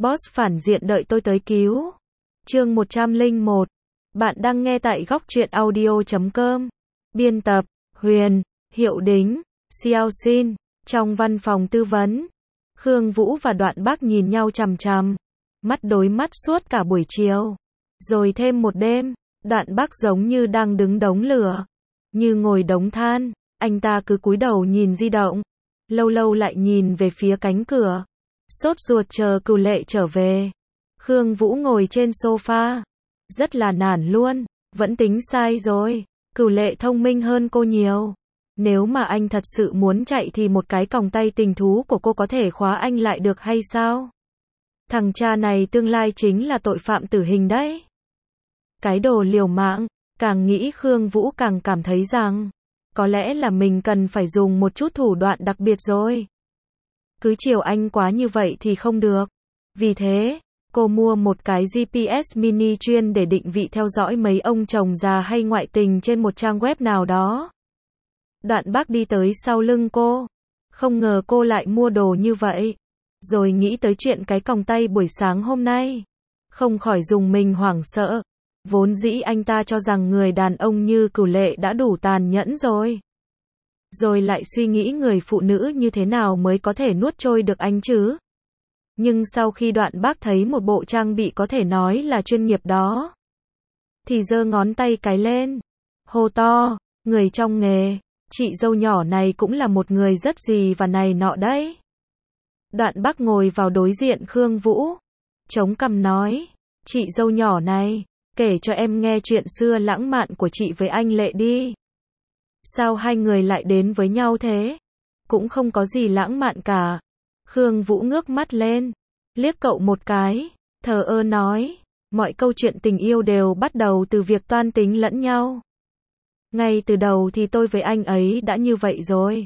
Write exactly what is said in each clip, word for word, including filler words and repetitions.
Boss phản diện đợi tôi tới cứu. Chương một trăm lẻ một. Bạn đang nghe tại góc truyện audio chấm com. Biên tập, Huyền, Hiệu Đính, Xiao Xin. Trong văn phòng tư vấn, Khương Vũ và Đoạn Bác nhìn nhau chằm chằm, mắt đối mắt suốt cả buổi chiều. Rồi thêm một đêm, Đoạn Bác giống như đang đứng đống lửa, như ngồi đống than, anh ta cứ cúi đầu nhìn di động, lâu lâu lại nhìn về phía cánh cửa, sốt ruột chờ Cửu Lệ trở về. Khương Vũ ngồi trên sofa, rất là nản luôn, vẫn tính sai rồi, Cửu Lệ thông minh hơn cô nhiều. Nếu mà anh thật sự muốn chạy thì một cái còng tay tình thú của cô có thể khóa anh lại được hay sao? Thằng cha này tương lai chính là tội phạm tử hình đấy. Cái đồ liều mạng, càng nghĩ Khương Vũ càng cảm thấy rằng, có lẽ là mình cần phải dùng một chút thủ đoạn đặc biệt rồi. Cứ chiều anh quá như vậy thì không được. Vì thế, cô mua một cái giê pê ét mini chuyên để định vị theo dõi mấy ông chồng già hay ngoại tình trên một trang web nào đó. Đoạn Bác đi tới sau lưng cô, không ngờ cô lại mua đồ như vậy. Rồi nghĩ tới chuyện cái còng tay buổi sáng hôm nay, không khỏi dùng mình hoảng sợ. Vốn dĩ anh ta cho rằng người đàn ông như Cửu Lệ đã đủ tàn nhẫn rồi. Rồi lại suy nghĩ người phụ nữ như thế nào mới có thể nuốt trôi được anh chứ. Nhưng sau khi Đoạn Bác thấy một bộ trang bị có thể nói là chuyên nghiệp đó, thì giơ ngón tay cái lên, hô to, người trong nghề, chị dâu nhỏ này cũng là một người rất gì và này nọ đấy. Đoạn Bác ngồi vào đối diện Khương Vũ, chống cằm nói, chị dâu nhỏ này, kể cho em nghe chuyện xưa lãng mạn của chị với anh Lệ đi. Sao hai người lại đến với nhau thế? Cũng không có gì lãng mạn cả. Khương Vũ ngước mắt lên, liếc cậu một cái, thờ ơ nói, mọi câu chuyện tình yêu đều bắt đầu từ việc toan tính lẫn nhau. Ngay từ đầu thì tôi với anh ấy đã như vậy rồi.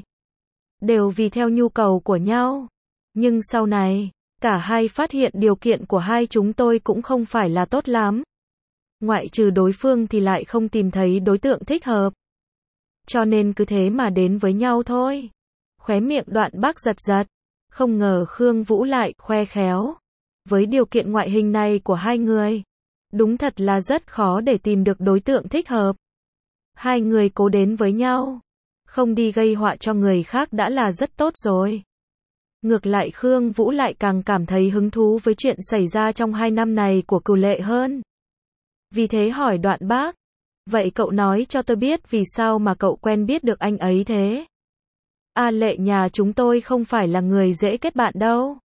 Đều vì theo nhu cầu của nhau. Nhưng sau này, cả hai phát hiện điều kiện của hai chúng tôi cũng không phải là tốt lắm. Ngoại trừ đối phương thì lại không tìm thấy đối tượng thích hợp. Cho nên cứ thế mà đến với nhau thôi. Khóe miệng Đoạn Bác giật giật. Không ngờ Khương Vũ lại khoe khéo. Với điều kiện ngoại hình này của hai người, đúng thật là rất khó để tìm được đối tượng thích hợp. Hai người cố đến với nhau, không đi gây họa cho người khác đã là rất tốt rồi. Ngược lại Khương Vũ lại càng cảm thấy hứng thú với chuyện xảy ra trong hai năm này của Cửu Lệ hơn. Vì thế hỏi Đoạn Bác, vậy cậu nói cho tôi biết vì sao mà cậu quen biết được anh ấy thế? A Lệ nhà chúng tôi không phải là người dễ kết bạn đâu.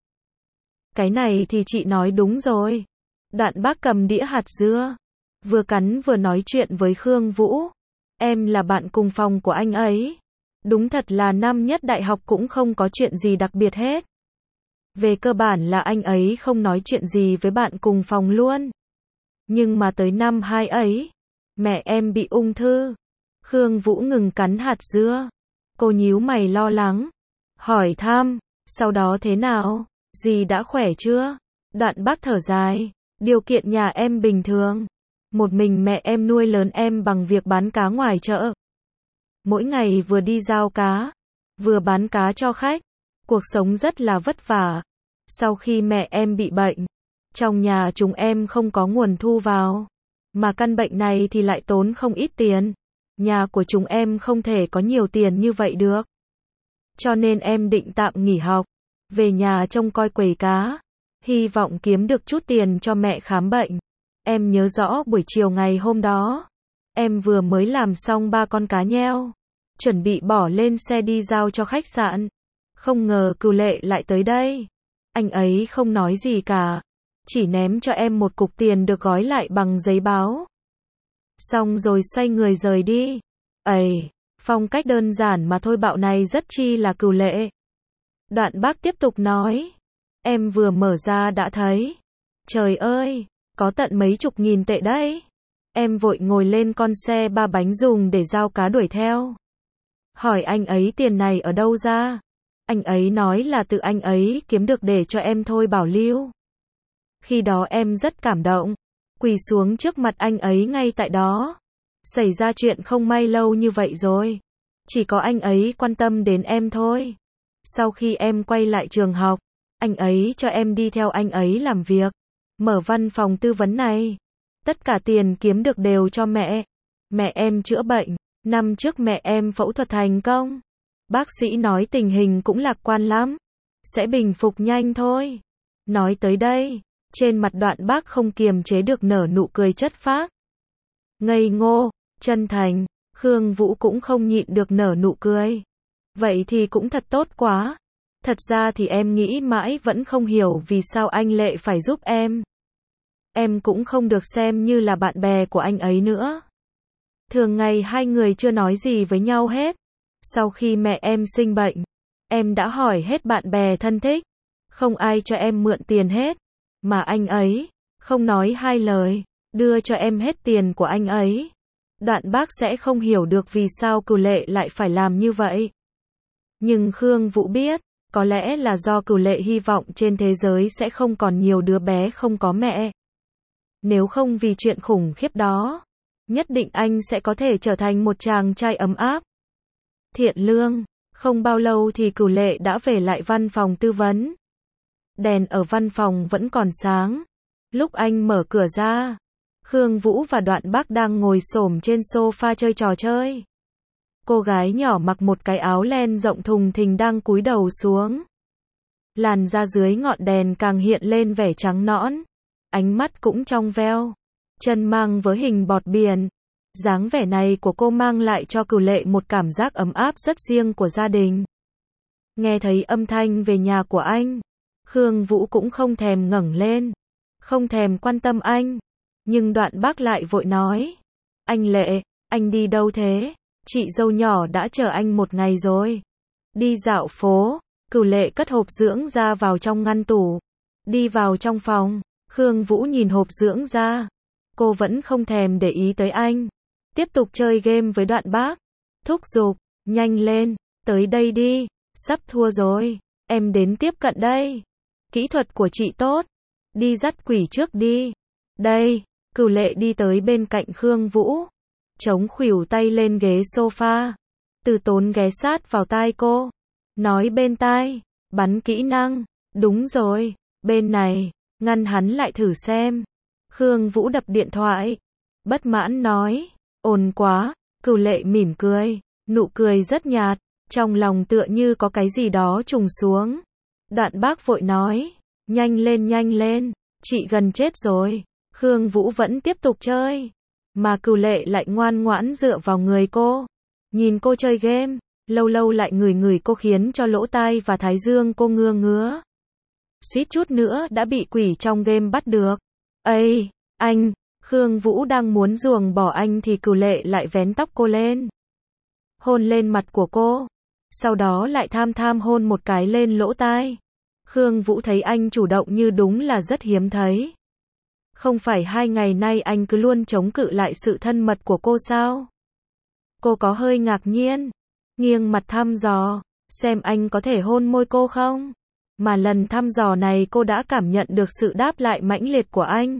Cái này thì chị nói đúng rồi. Đoạn Bác cầm đĩa hạt dưa, vừa cắn vừa nói chuyện với Khương Vũ. Em là bạn cùng phòng của anh ấy. Đúng thật là năm nhất đại học cũng không có chuyện gì đặc biệt hết. Về cơ bản là anh ấy không nói chuyện gì với bạn cùng phòng luôn. Nhưng mà tới năm hai ấy, mẹ em bị ung thư. Khương Vũ ngừng cắn hạt dưa. Cô nhíu mày lo lắng, hỏi thăm, sau đó thế nào, dì đã khỏe chưa? Đoạn Bác thở dài, điều kiện nhà em bình thường. Một mình mẹ em nuôi lớn em bằng việc bán cá ngoài chợ. Mỗi ngày vừa đi giao cá, vừa bán cá cho khách. Cuộc sống rất là vất vả. Sau khi mẹ em bị bệnh, trong nhà chúng em không có nguồn thu vào. Mà căn bệnh này thì lại tốn không ít tiền. Nhà của chúng em không thể có nhiều tiền như vậy được. Cho nên em định tạm nghỉ học, về nhà trông coi quầy cá. Hy vọng kiếm được chút tiền cho mẹ khám bệnh. Em nhớ rõ buổi chiều ngày hôm đó, em vừa mới làm xong ba con cá nheo, chuẩn bị bỏ lên xe đi giao cho khách sạn. Không ngờ Cửu Lệ lại tới đây. Anh ấy không nói gì cả, chỉ ném cho em một cục tiền được gói lại bằng giấy báo. Xong rồi xoay người rời đi. Ây, phong cách đơn giản mà thôi bạo này rất chi là Cửu Lệ. Đoạn Bác tiếp tục nói, em vừa mở ra đã thấy. Trời ơi, có tận mấy chục nghìn tệ đấy. Em vội ngồi lên con xe ba bánh dùng để giao cá đuổi theo. Hỏi anh ấy tiền này ở đâu ra? Anh ấy nói là tự anh ấy kiếm được để cho em thôi bảo lưu. Khi đó em rất cảm động, quỳ xuống trước mặt anh ấy ngay tại đó. Xảy ra chuyện không may lâu như vậy rồi, chỉ có anh ấy quan tâm đến em thôi. Sau khi em quay lại trường học, Anh ấy cho em đi theo anh ấy làm việc. Mở văn phòng tư vấn này. Tất cả tiền kiếm được đều cho mẹ. Mẹ em chữa bệnh. Năm trước mẹ em phẫu thuật thành công. Bác sĩ nói tình hình cũng lạc quan lắm. Sẽ bình phục nhanh thôi. Nói tới đây, trên mặt Đoạn Bác không kiềm chế được nở nụ cười chất phác. Ngây ngô, chân thành, Khương Vũ cũng không nhịn được nở nụ cười. Vậy thì cũng thật tốt quá. Thật ra thì em nghĩ mãi vẫn không hiểu vì sao anh Lệ phải giúp em. Em cũng không được xem như là bạn bè của anh ấy nữa. Thường ngày hai người chưa nói gì với nhau hết. Sau khi mẹ em sinh bệnh, em đã hỏi hết bạn bè thân thích. Không ai cho em mượn tiền hết. Mà anh ấy, không nói hai lời, đưa cho em hết tiền của anh ấy. Đoạn Bác sẽ không hiểu được vì sao Cửu Lệ lại phải làm như vậy. Nhưng Khương Vũ biết, có lẽ là do Cửu Lệ hy vọng trên thế giới sẽ không còn nhiều đứa bé không có mẹ. Nếu không vì chuyện khủng khiếp đó, nhất định anh sẽ có thể trở thành một chàng trai ấm áp, thiện lương. Không bao lâu thì Cửu Lệ đã về lại văn phòng tư vấn. Đèn ở văn phòng vẫn còn sáng. Lúc anh mở cửa ra, Khương Vũ và Đoạn Bác đang ngồi xổm trên sofa chơi trò chơi. Cô gái nhỏ mặc một cái áo len rộng thùng thình đang cúi đầu xuống. Làn da dưới ngọn đèn càng hiện lên vẻ trắng nõn. Ánh mắt cũng trong veo. Chân mang với hình bọt biển. Dáng vẻ này của cô mang lại cho Cửu Lệ một cảm giác ấm áp rất riêng của gia đình. Nghe thấy âm thanh về nhà của anh, Khương Vũ cũng không thèm ngẩng lên, không thèm quan tâm anh. Nhưng Đoạn Bác lại vội nói, anh Lệ, anh đi đâu thế? Chị dâu nhỏ đã chờ anh một ngày rồi. Đi dạo phố. Cửu Lệ cất hộp dưỡng da vào trong ngăn tủ. Đi vào trong phòng, Khương Vũ nhìn hộp dưỡng da. Cô vẫn không thèm để ý tới anh. Tiếp tục chơi game với Đoạn Bác. Thúc giục, nhanh lên, tới đây đi, sắp thua rồi, em đến tiếp cận đây. Kỹ thuật của chị tốt, đi dắt quỷ trước đi. Đây, Cửu Lệ đi tới bên cạnh Khương Vũ, chống khuỷu tay lên ghế sofa. Từ Tốn ghé sát vào tai cô, nói bên tai, bắn kỹ năng, đúng rồi, bên này, ngăn hắn lại thử xem. Khương Vũ đập điện thoại, bất mãn nói, ồn quá. Cửu Lệ mỉm cười, nụ cười rất nhạt, trong lòng tựa như có cái gì đó trùng xuống. Đoạn Bác vội nói, nhanh lên nhanh lên, chị gần chết rồi. Khương Vũ vẫn tiếp tục chơi, mà Cửu Lệ lại ngoan ngoãn dựa vào người cô. Nhìn cô chơi game, lâu lâu lại ngửi ngửi cô khiến cho lỗ tai và thái dương cô ngứa ngứa. Suýt chút nữa đã bị quỷ trong game bắt được. Ây, anh, Khương Vũ đang muốn ruồng bỏ anh thì Cửu Lệ lại vén tóc cô lên. Hôn lên mặt của cô. Sau đó lại tham tham hôn một cái lên lỗ tai. Khương Vũ thấy anh chủ động như đúng là rất hiếm thấy. Không phải hai ngày nay anh cứ luôn chống cự lại sự thân mật của cô sao? Cô có hơi ngạc nhiên, nghiêng mặt thăm dò, xem anh có thể hôn môi cô không? Mà lần thăm dò này cô đã cảm nhận được sự đáp lại mãnh liệt của anh.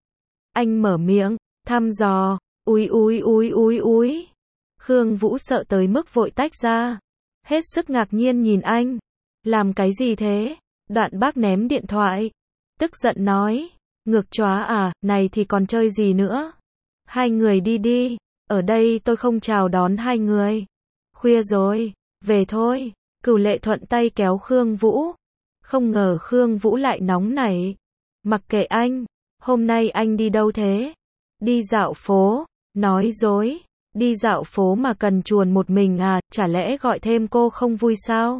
Anh mở miệng, thăm dò, úi úi úi úi úi. Khương Vũ sợ tới mức vội tách ra, hết sức ngạc nhiên nhìn anh. Làm cái gì thế? Đoạn Bác ném điện thoại, tức giận nói, ngược chóa à, này thì còn chơi gì nữa? Hai người đi đi, ở đây tôi không chào đón hai người. Khuya rồi, về thôi. Cửu Lệ thuận tay kéo Khương Vũ. Không ngờ Khương Vũ lại nóng nảy. Mặc kệ anh, hôm nay anh đi đâu thế? Đi dạo phố, nói dối. Đi dạo phố mà cần chuồn một mình à, chả lẽ gọi thêm cô không vui sao?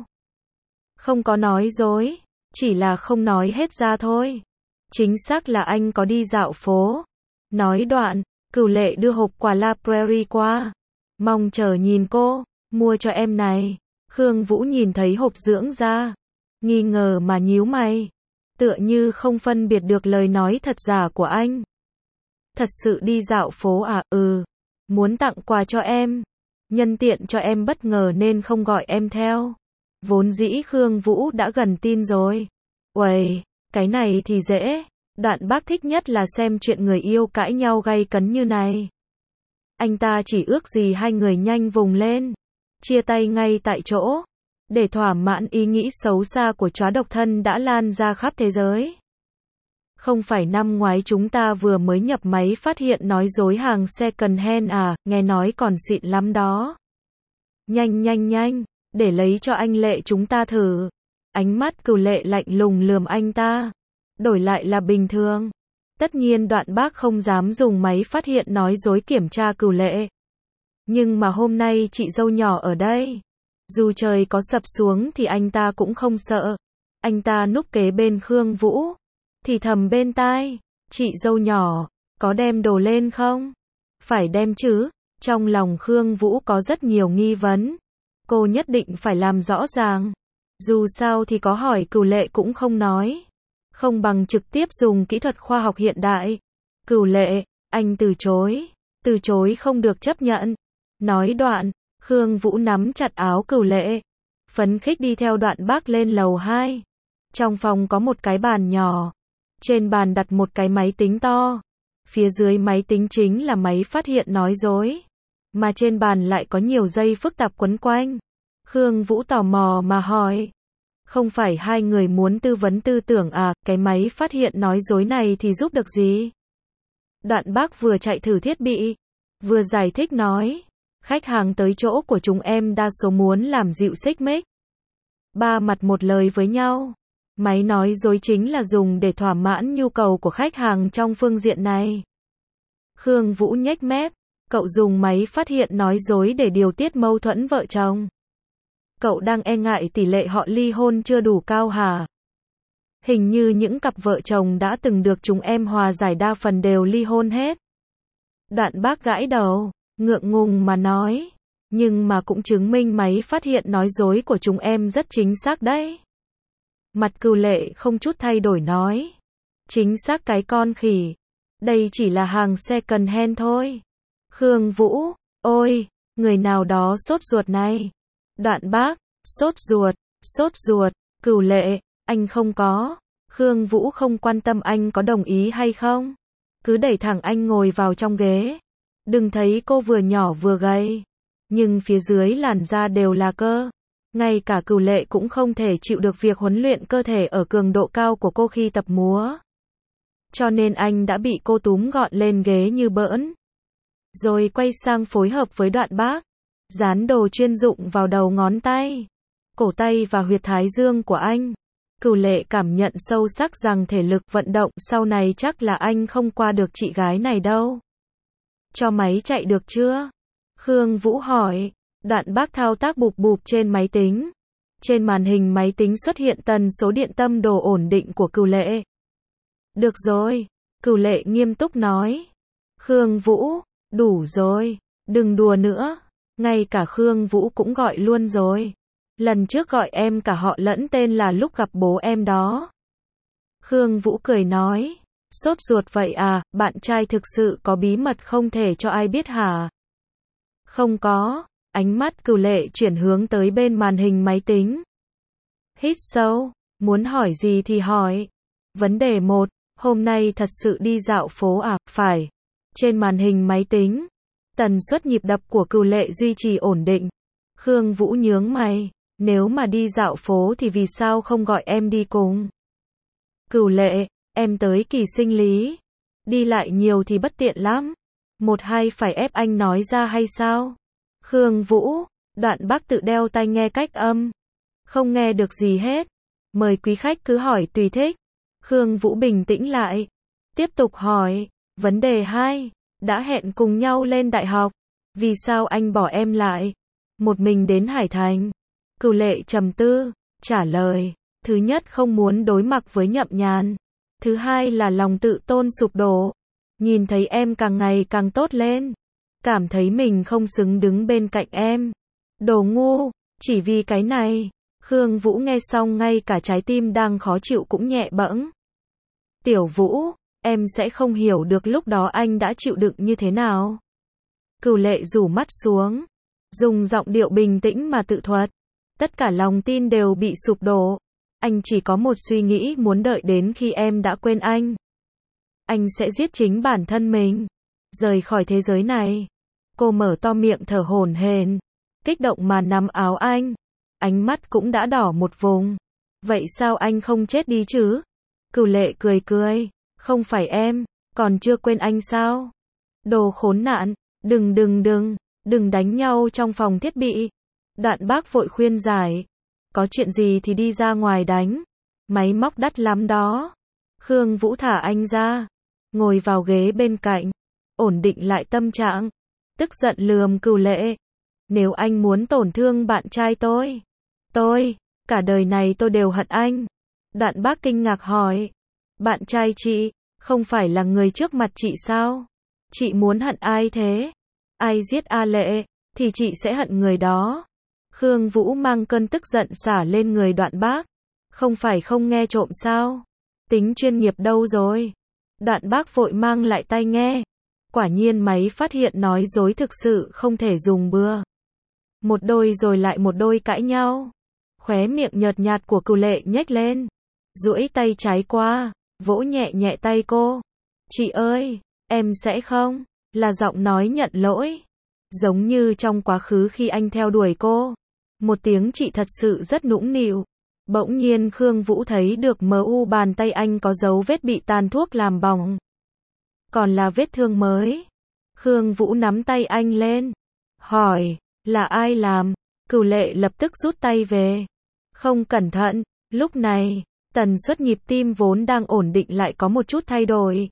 Không có nói dối, chỉ là không nói hết ra thôi. Chính xác là anh có đi dạo phố. Nói đoạn, Cửu Lệ đưa hộp quà La Prairie qua. Mong chờ nhìn cô, mua cho em này. Khương Vũ nhìn thấy hộp dưỡng da, nghi ngờ mà nhíu mày. Tựa như không phân biệt được lời nói thật giả của anh. Thật sự đi dạo phố à? Ừ. Muốn tặng quà cho em. Nhân tiện cho em bất ngờ nên không gọi em theo. Vốn dĩ Khương Vũ đã gần tin rồi. Uầy, cái này thì dễ. Đoạn Bác thích nhất là xem chuyện người yêu cãi nhau gay cấn như này. Anh ta chỉ ước gì hai người nhanh vùng lên, chia tay ngay tại chỗ. để thỏa mãn ý nghĩ xấu xa của chó độc thân đã lan ra khắp thế giới. Không phải năm ngoái chúng ta vừa mới nhập máy phát hiện nói dối hàng second hand à, nghe nói còn xịn lắm đó. Nhanh nhanh nhanh, để lấy cho anh Lệ chúng ta thử. Ánh mắt Cửu Lệ lạnh lùng lườm anh ta. Đổi lại là bình thường. Tất nhiên Đoạn Bác không dám dùng máy phát hiện nói dối kiểm tra Cửu Lệ. Nhưng mà hôm nay chị dâu nhỏ ở đây. Dù trời có sập xuống thì anh ta cũng không sợ. Anh ta núp kế bên Khương Vũ. Thì thầm bên tai. Chị dâu nhỏ, có đem đồ lên không? Phải đem chứ. Trong lòng Khương Vũ có rất nhiều nghi vấn. Cô nhất định phải làm rõ ràng. Dù sao thì có hỏi Cửu Lệ cũng không nói. Không bằng trực tiếp dùng kỹ thuật khoa học hiện đại. Cửu Lệ, anh từ chối. Từ chối không được chấp nhận. Nói đoạn, Khương Vũ nắm chặt áo Cửu Lệ. Phấn khích đi theo Đoạn Bác lên lầu hai. Trong phòng có một cái bàn nhỏ. Trên bàn đặt một cái máy tính to. Phía dưới máy tính chính là máy phát hiện nói dối. Mà trên bàn lại có nhiều dây phức tạp quấn quanh. Khương Vũ tò mò mà hỏi. Không phải hai người muốn tư vấn tư tưởng à, cái máy phát hiện nói dối này thì giúp được gì? Đoạn Bác vừa chạy thử thiết bị, vừa giải thích nói. Khách hàng tới chỗ của chúng em đa số muốn làm dịu xích mích. Ba mặt một lời với nhau. Máy nói dối chính là dùng để thỏa mãn nhu cầu của khách hàng trong phương diện này. Khương Vũ nhếch mép. Cậu dùng máy phát hiện nói dối để điều tiết mâu thuẫn vợ chồng. Cậu đang e ngại tỷ lệ họ ly hôn chưa đủ cao hả? Hình như những cặp vợ chồng đã từng được chúng em hòa giải đa phần đều ly hôn hết. Đoạn Bác gãi đầu, ngượng ngùng mà nói. Nhưng mà cũng chứng minh máy phát hiện nói dối của chúng em rất chính xác đấy. Mặt Cửu Lệ không chút thay đổi nói. Chính xác cái con khỉ. Đây chỉ là hàng second hand thôi. Khương Vũ, ôi, người nào đó sốt ruột này. Đoạn Bác, sốt ruột, sốt ruột, Cửu Lệ, anh không có. Khương Vũ không quan tâm anh có đồng ý hay không. Cứ đẩy thẳng anh ngồi vào trong ghế. Đừng thấy cô vừa nhỏ vừa gầy. Nhưng phía dưới làn da đều là cơ. Ngay cả Cửu Lệ cũng không thể chịu được việc huấn luyện cơ thể ở cường độ cao của cô khi tập múa. Cho nên anh đã bị cô túm gọn lên ghế như bỡn. Rồi quay sang phối hợp với Đoạn Bác. Dán đồ chuyên dụng vào đầu ngón tay, cổ tay và huyệt thái dương của anh. Cửu Lệ cảm nhận sâu sắc rằng thể lực vận động sau này chắc là anh không qua được chị gái này đâu. Cho máy chạy được chưa? Khương Vũ hỏi. Đoạn Bác thao tác bụp bụp trên máy tính. Trên màn hình máy tính xuất hiện tần số điện tâm đồ ổn định của Cửu Lệ. Được rồi, Cửu Lệ nghiêm túc nói. Khương Vũ, đủ rồi, đừng đùa nữa. Ngay cả Khương Vũ cũng gọi luôn rồi. Lần trước gọi em cả họ lẫn tên là lúc gặp bố em đó. Khương Vũ cười nói. Sốt ruột vậy à, bạn trai thực sự có bí mật không thể cho ai biết hả? Không có. Ánh mắt Cửu Lệ chuyển hướng tới bên màn hình máy tính. Hít sâu, muốn hỏi gì thì hỏi. Vấn đề một, hôm nay thật sự đi dạo phố à? Phải. Trên màn hình máy tính, tần suất nhịp đập của Cửu Lệ duy trì ổn định. Khương Vũ nhướng mày, nếu mà đi dạo phố thì vì sao không gọi em đi cùng? Cửu Lệ, em tới kỳ sinh lý. Đi lại nhiều thì bất tiện lắm. Một hai phải ép anh nói ra hay sao? Khương Vũ, Đoạn Bác tự đeo tai nghe cách âm. Không nghe được gì hết. Mời quý khách cứ hỏi tùy thích. Khương Vũ bình tĩnh lại. Tiếp tục hỏi. Vấn đề hai. Đã hẹn cùng nhau lên đại học. Vì sao anh bỏ em lại? Một mình đến Hải Thành. Cửu Lệ trầm tư. Trả lời. Thứ nhất không muốn đối mặt với Nhậm Nhàn. Thứ hai là lòng tự tôn sụp đổ. Nhìn thấy em càng ngày càng tốt lên. Cảm thấy mình không xứng đứng bên cạnh em. Đồ ngu. Chỉ vì cái này. Khương Vũ nghe xong ngay cả trái tim đang khó chịu cũng nhẹ bẫng. Tiểu Vũ, em sẽ không hiểu được lúc đó anh đã chịu đựng như thế nào. Cửu Lệ rủ mắt xuống. Dùng giọng điệu bình tĩnh mà tự thuật. Tất cả lòng tin đều bị sụp đổ. Anh chỉ có một suy nghĩ muốn đợi đến khi em đã quên anh. Anh sẽ giết chính bản thân mình. Rời khỏi thế giới này. Cô mở to miệng thở hổn hển. Kích động mà nắm áo anh. ánh mắt cũng đã đỏ một vùng. Vậy sao anh không chết đi chứ? Cửu lệ cười cười, không phải em, còn chưa quên anh sao? Đồ khốn nạn, đừng đừng đừng, đừng đánh nhau trong phòng thiết bị. Đoạn Bác vội khuyên giải, có chuyện gì thì đi ra ngoài đánh, máy móc đắt lắm đó. Khương Vũ thả anh ra, ngồi vào ghế bên cạnh, ổn định lại tâm trạng, tức giận lườm Cửu lệ. Nếu anh muốn tổn thương bạn trai tôi, tôi, cả đời này tôi đều hận anh. Đoạn Bác kinh ngạc hỏi, bạn trai chị, không phải là người trước mặt chị sao? Chị muốn hận ai thế? Ai giết A Lệ, thì chị sẽ hận người đó. Khương Vũ mang cơn tức giận xả lên người Đoạn Bác. Không phải không nghe trộm sao? Tính chuyên nghiệp đâu rồi? Đoạn Bác vội mang lại tai nghe. Quả nhiên máy phát hiện nói dối thực sự không thể dùng bừa. Một đôi rồi lại một đôi cãi nhau. Khóe miệng nhợt nhạt của Cửu lệ nhếch lên, duỗi tay trái qua, vỗ nhẹ nhẹ tay cô. Chị ơi, em sẽ không, là giọng nói nhận lỗi. Giống như trong quá khứ khi anh theo đuổi cô. Một tiếng chị thật sự rất nũng nịu. Bỗng nhiên Khương Vũ thấy được mờ u bàn tay anh có dấu vết bị tàn thuốc làm bỏng. Còn là vết thương mới. Khương Vũ nắm tay anh lên, hỏi, là ai làm? Cửu lệ lập tức rút tay về. Không cẩn thận, lúc này, tần suất nhịp tim vốn đang ổn định lại có một chút thay đổi.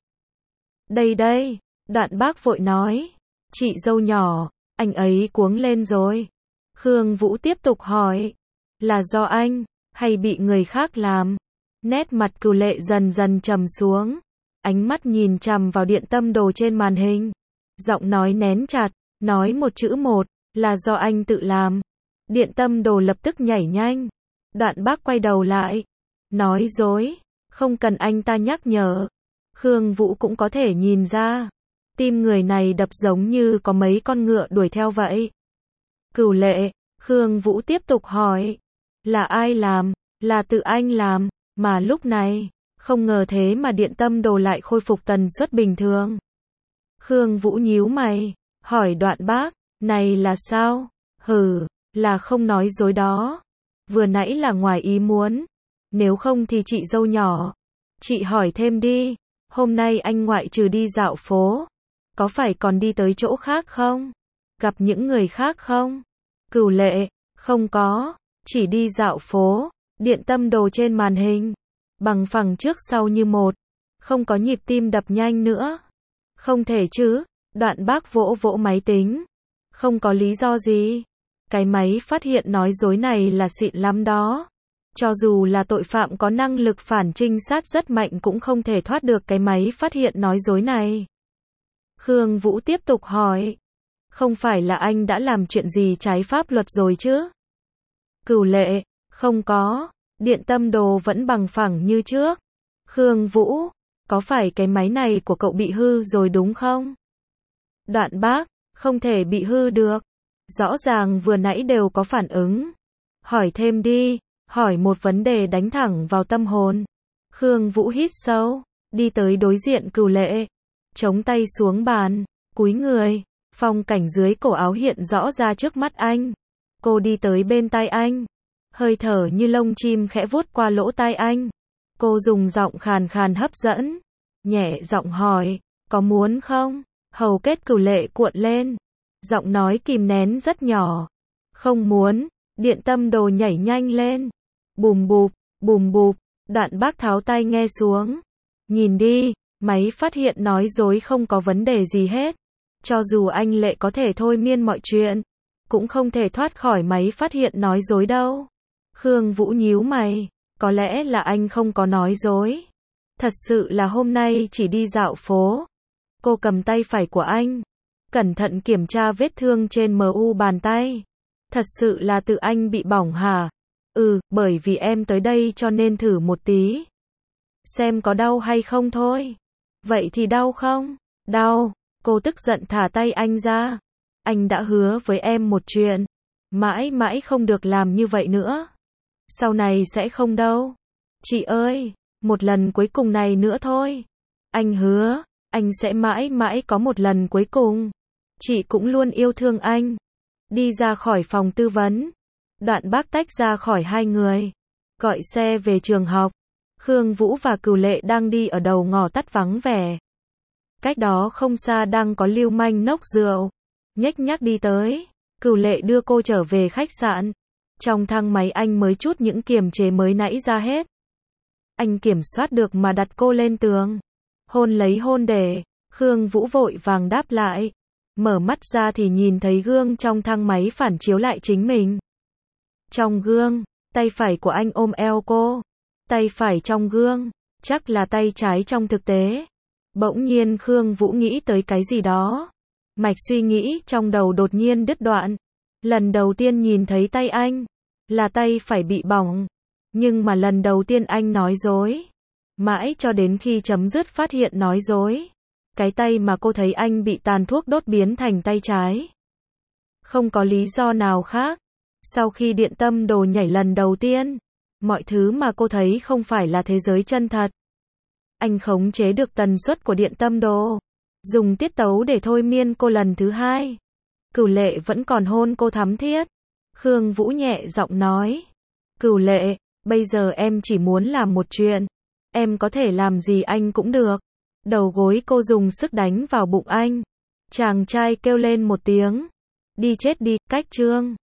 Đây đây, Đoạn Bác vội nói, chị dâu nhỏ, anh ấy cuống lên rồi. Khương Vũ tiếp tục hỏi, là do anh, hay bị người khác làm? Nét mặt Cửu lệ dần dần trầm xuống, ánh mắt nhìn chằm vào điện tâm đồ trên màn hình. Giọng nói nén chặt, nói một chữ một, là do anh tự làm. Điện tâm đồ lập tức nhảy nhanh. Đoạn Bác quay đầu lại, nói dối, không cần anh ta nhắc nhở. Khương Vũ cũng có thể nhìn ra, tim người này đập giống như có mấy con ngựa đuổi theo vậy. Cửu lệ, Khương Vũ tiếp tục hỏi, là ai làm? Là tự anh làm, mà lúc này, không ngờ thế mà điện tâm đồ lại khôi phục tần suất bình thường. Khương Vũ nhíu mày, hỏi Đoạn Bác, này là sao? Hừ, là không nói dối đó. Vừa nãy là ngoài ý muốn. Nếu không thì chị dâu nhỏ, chị hỏi thêm đi, hôm nay anh ngoại trừ đi dạo phố, có phải còn đi tới chỗ khác không? Gặp những người khác không? Cửu lệ, không có, chỉ đi dạo phố. Điện tâm đồ trên màn hình, bằng phẳng trước sau như một, không có nhịp tim đập nhanh nữa. Không thể chứ? Đoạn Bác vỗ vỗ máy tính. Không có lý do gì. Cái máy phát hiện nói dối này là xịn lắm đó. Cho dù là tội phạm có năng lực phản trinh sát rất mạnh cũng không thể thoát được cái máy phát hiện nói dối này. Khương Vũ tiếp tục hỏi, không phải là anh đã làm chuyện gì trái pháp luật rồi chứ? Cửu lệ, không có, điện tâm đồ vẫn bằng phẳng như trước. Khương Vũ, có phải cái máy này của cậu bị hư rồi đúng không? Đoạn Bác, không thể bị hư được. Rõ ràng vừa nãy đều có phản ứng. Hỏi thêm đi, hỏi một vấn đề đánh thẳng vào tâm hồn. Khương Vũ hít sâu, đi tới đối diện Cửu lệ, chống tay xuống bàn, cúi người, phong cảnh dưới cổ áo hiện rõ ra trước mắt anh. Cô đi tới bên tai anh, hơi thở như lông chim khẽ vuốt qua lỗ tai anh. Cô dùng giọng khàn khàn hấp dẫn, nhẹ giọng hỏi, có muốn không? Hầu kết Cửu lệ cuộn lên, giọng nói kìm nén rất nhỏ. Không muốn. Điện tâm đồ nhảy nhanh lên. Bùm bụp, bùm bụp. Đoạn Bác tháo tai nghe xuống. Nhìn đi, máy phát hiện nói dối không có vấn đề gì hết. Cho dù anh Lệ có thể thôi miên mọi chuyện, cũng không thể thoát khỏi máy phát hiện nói dối đâu. Khương Vũ nhíu mày, có lẽ là anh không có nói dối. Thật sự là hôm nay chỉ đi dạo phố. Cô cầm tay phải của anh, cẩn thận kiểm tra vết thương trên mờ u bàn tay. Thật sự là tự anh bị bỏng hả? Ừ, bởi vì em tới đây cho nên thử một tí. Xem có đau hay không thôi. Vậy thì đau không? Đau. Cô tức giận thả tay anh ra. Anh đã hứa với em một chuyện. Mãi mãi không được làm như vậy nữa. Sau này sẽ không đâu. Chị ơi, một lần cuối cùng này nữa thôi. Anh hứa, anh sẽ mãi mãi có một lần cuối cùng. Chị cũng luôn yêu thương anh. Đi ra khỏi phòng tư vấn. Đoạn bác tách ra khỏi hai người, gọi xe về trường học. Khương Vũ và Cửu Lệ đang đi ở đầu ngõ tắt vắng vẻ. Cách đó không xa đang có lưu manh nốc rượu. Nhếch nhác đi tới. Cửu Lệ đưa cô trở về khách sạn. Trong thang máy anh mới chút những kiềm chế mới nãy ra hết. Anh kiểm soát được mà đặt cô lên tường. Hôn lấy hôn để. Khương Vũ vội vàng đáp lại. Mở mắt ra thì nhìn thấy gương trong thang máy phản chiếu lại chính mình. Trong gương, tay phải của anh ôm eo cô. Tay phải trong gương, chắc là tay trái trong thực tế. Bỗng nhiên Khương Vũ nghĩ tới cái gì đó. Mạch suy nghĩ trong đầu đột nhiên đứt đoạn. Lần đầu tiên nhìn thấy tay anh, là tay phải bị bỏng. Nhưng mà lần đầu tiên anh nói dối. Mãi cho đến khi chấm dứt phát hiện nói dối. Cái tay mà cô thấy anh bị tàn thuốc đốt biến thành tay trái. Không có lý do nào khác. Sau khi điện tâm đồ nhảy lần đầu tiên, mọi thứ mà cô thấy không phải là thế giới chân thật. Anh khống chế được tần suất của điện tâm đồ, dùng tiết tấu để thôi miên cô lần thứ hai. Cửu Lệ vẫn còn hôn cô thắm thiết. Khương Vũ nhẹ giọng nói. Cửu Lệ, bây giờ em chỉ muốn làm một chuyện. Em có thể làm gì anh cũng được. Đầu gối cô dùng sức đánh vào bụng anh. Chàng trai kêu lên một tiếng. Đi chết đi, cách chương.